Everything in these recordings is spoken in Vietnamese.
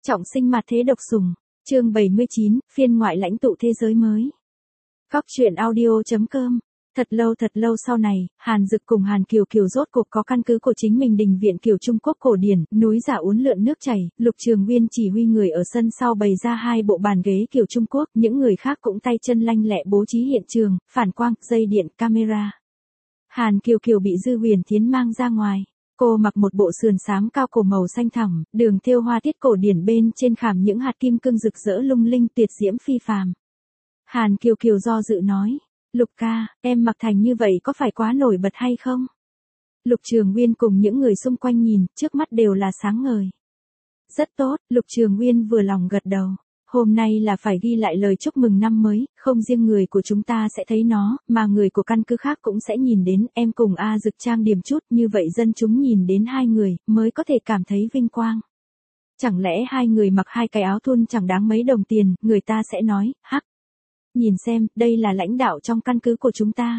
Trọng sinh mặt thế độc sủng, chương 79, phiên ngoại lãnh tụ thế giới mới. Góc truyện audio.com. Thật lâu sau này, Hàn Dực cùng Hàn Kiều Kiều rốt cuộc có căn cứ của chính mình. Đình viện Kiều Trung Quốc cổ điển, núi giả uốn lượn nước chảy, Lục Trường Nguyên chỉ huy người ở sân sau bày ra 2 bộ bàn ghế Kiều Trung Quốc, những người khác cũng tay chân lanh lẹ bố trí hiện trường, phản quang, dây điện, camera. Hàn Kiều Kiều bị Dư Huyền Thiến mang ra ngoài. Cô mặc một bộ sườn xám cao cổ màu xanh thẳm, đường thêu hoa tiết cổ điển bên trên khảm những hạt kim cương rực rỡ lung linh, tuyệt diễm phi phàm. Hàn Kiều Kiều do dự nói, Lục ca, em mặc thành như vậy có phải quá nổi bật hay không? Lục Trường Nguyên cùng những người xung quanh nhìn, trước mắt đều là sáng ngời. Rất tốt, Lục Trường Nguyên vừa lòng gật đầu. Hôm nay là phải ghi lại lời chúc mừng năm mới, không riêng người của chúng ta sẽ thấy nó, mà người của căn cứ khác cũng sẽ nhìn đến. Em cùng A Dực trang điểm chút, như vậy dân chúng nhìn đến 2 người, mới có thể cảm thấy vinh quang. Chẳng lẽ 2 người mặc 2 cái áo thun chẳng đáng mấy đồng tiền, người ta sẽ nói, hắc. Nhìn xem, đây là lãnh đạo trong căn cứ của chúng ta.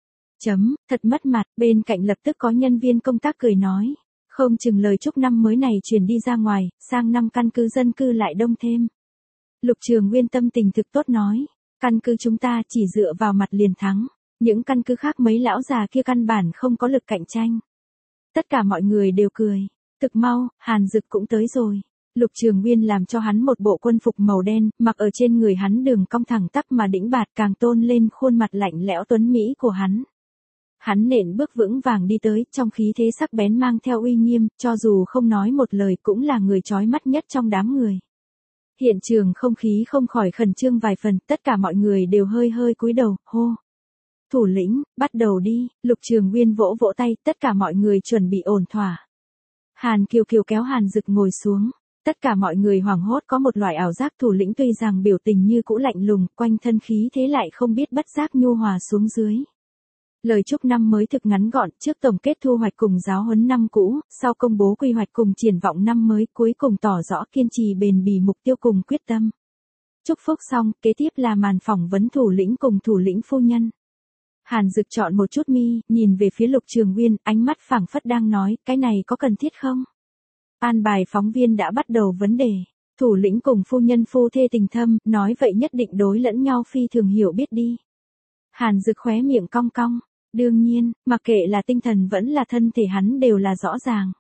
Thật mất mặt, bên cạnh lập tức có nhân viên công tác cười nói. Không chừng lời chúc năm mới này truyền đi ra ngoài, sang năm căn cứ dân cư lại đông thêm. Lục Trường Nguyên tâm tình thực tốt nói, căn cứ chúng ta chỉ dựa vào mặt liền thắng, những căn cứ khác mấy lão già kia căn bản không có lực cạnh tranh. Tất cả mọi người đều cười, thực mau, Hàn Dực cũng tới rồi. Lục Trường Nguyên làm cho hắn một bộ quân phục màu đen, mặc ở trên người hắn đường cong thẳng tắp mà đĩnh bạt, càng tôn lên khuôn mặt lạnh lẽo tuấn mỹ của hắn. Hắn nện bước vững vàng đi tới, trong khí thế sắc bén mang theo uy nghiêm, cho dù không nói một lời cũng là người chói mắt nhất trong đám người. Hiện trường không khí không khỏi khẩn trương vài phần, tất cả mọi người đều hơi cúi đầu, hô. Thủ lĩnh, bắt đầu đi. Lục Trường Nguyên vỗ vỗ tay, tất cả mọi người chuẩn bị ổn thỏa. Hàn Kiều Kiều kéo Hàn Dực ngồi xuống. Tất cả mọi người hoảng hốt, có một loại ảo giác thủ lĩnh tuy rằng biểu tình như cũ lạnh lùng, quanh thân khí thế lại không biết bất giác nhu hòa xuống dưới. Lời chúc năm mới thực ngắn gọn, trước tổng kết thu hoạch cùng giáo huấn năm cũ, sau công bố quy hoạch cùng triển vọng năm mới, cuối cùng tỏ rõ kiên trì bền bỉ mục tiêu cùng quyết tâm. Chúc phúc xong, kế tiếp là màn phỏng vấn thủ lĩnh cùng thủ lĩnh phu nhân. Hàn Dực chọn một chút mi, nhìn về phía Lục Trường Nguyên, ánh mắt phảng phất đang nói, cái này có cần thiết không? An bài phóng viên đã bắt đầu vấn đề. Thủ lĩnh cùng phu nhân phu thê tình thâm, nói vậy nhất định đối lẫn nhau phi thường hiểu biết đi. Hàn Dực khóe miệng cong cong. Đương nhiên, mặc kệ là tinh thần vẫn là thân thể hắn đều là rõ ràng.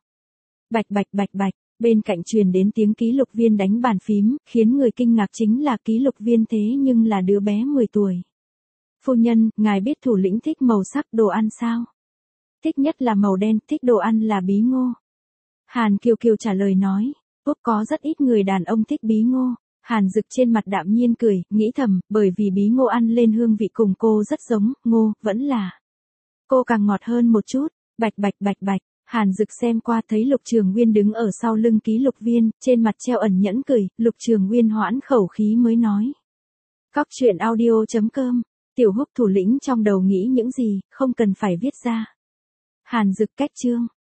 Bạch, bên cạnh truyền đến tiếng ký lục viên đánh bàn phím, khiến người kinh ngạc chính là ký lục viên thế nhưng là đứa bé 10 tuổi. Phu nhân, ngài biết thủ lĩnh thích màu sắc đồ ăn sao? Thích nhất là màu đen, thích đồ ăn là bí ngô. Hàn Kiều Kiều trả lời nói, Úc có rất ít người đàn ông thích bí ngô. Hàn Dực trên mặt đạm nhiên cười, nghĩ thầm, bởi vì bí ngô ăn lên hương vị cùng cô rất giống, ngô, vẫn là. Cô càng ngọt hơn một chút, bạch. Hàn Dực xem qua thấy Lục Trường Nguyên đứng ở sau lưng ký lục viên, trên mặt treo ẩn nhẫn cười, Lục Trường Nguyên hoãn khẩu khí mới nói. Góc truyện audio.com, Tiểu Húc thủ lĩnh trong đầu nghĩ những gì, không cần phải viết ra. Hàn Dực cách chương.